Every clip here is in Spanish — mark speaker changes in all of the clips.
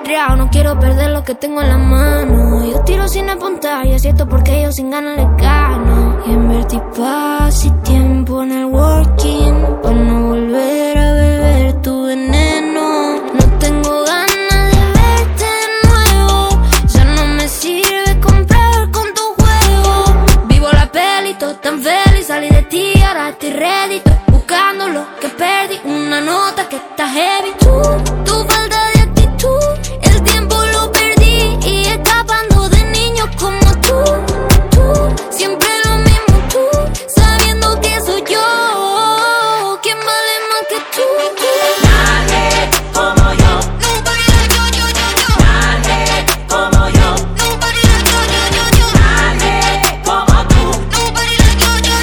Speaker 1: ajetreado, no quiero perder lo que tengo en la mano. Yo tiro sin apuntar y es cierto porque yo sin ganas le gano. Y invertí paz y tiempo en el working para no volver a beber tu veneno. No tengo ganas de verte de nuevo, ya no me sirve comprar con tu juego. Vivo la peli, todo tan feliz, salí de ti, ahora estoy ready. Estoy buscando lo que perdí, una nota que está heavy. Tu falta de actitud, el tiempo lo perdí y escapando de niños como tú. Siempre lo mismo tú, sabiendo que soy yo quien vale más que tú.
Speaker 2: Nadie como yo.
Speaker 1: Nobody like yo.
Speaker 2: Nadie como yo.
Speaker 1: Nobody like yo.
Speaker 2: Nadie como tú.
Speaker 1: Nobody like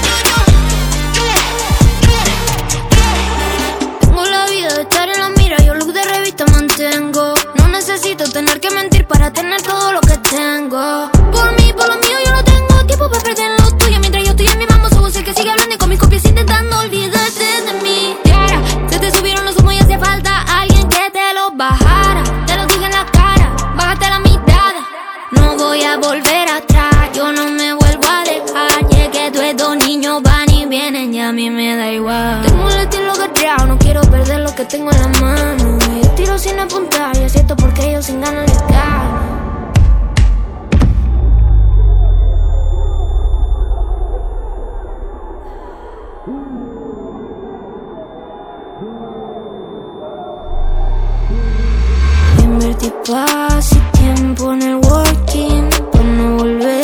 Speaker 1: yo. Tengo la vida de estar en la mira, yo look de revista mantengo. No necesito tener que mentir para tener todo lo que tengo. Por mí, por lo mío, yo no tengo tiempo para perder lo tuyo. Mientras yo estoy en mi mambo, soy vos el que sigue hablando y con mis copias intentando olvidarte de mí. Yeah, se te subieron los humos y hacía falta alguien que te lo bajara. Te lo dije en la cara, bájate la mirada. No voy a volver atrás, yo no me vuelvo a dejar. Llegué, tú estos niños van y vienen y a mí me da igual. Tengo el estilo ajetreado, no quiero perder lo que tengo en la mano. Yo tiro sin apuntar y es cierto porque yo sin ganas le gano. Invertí paz y tiempo en el working para no volver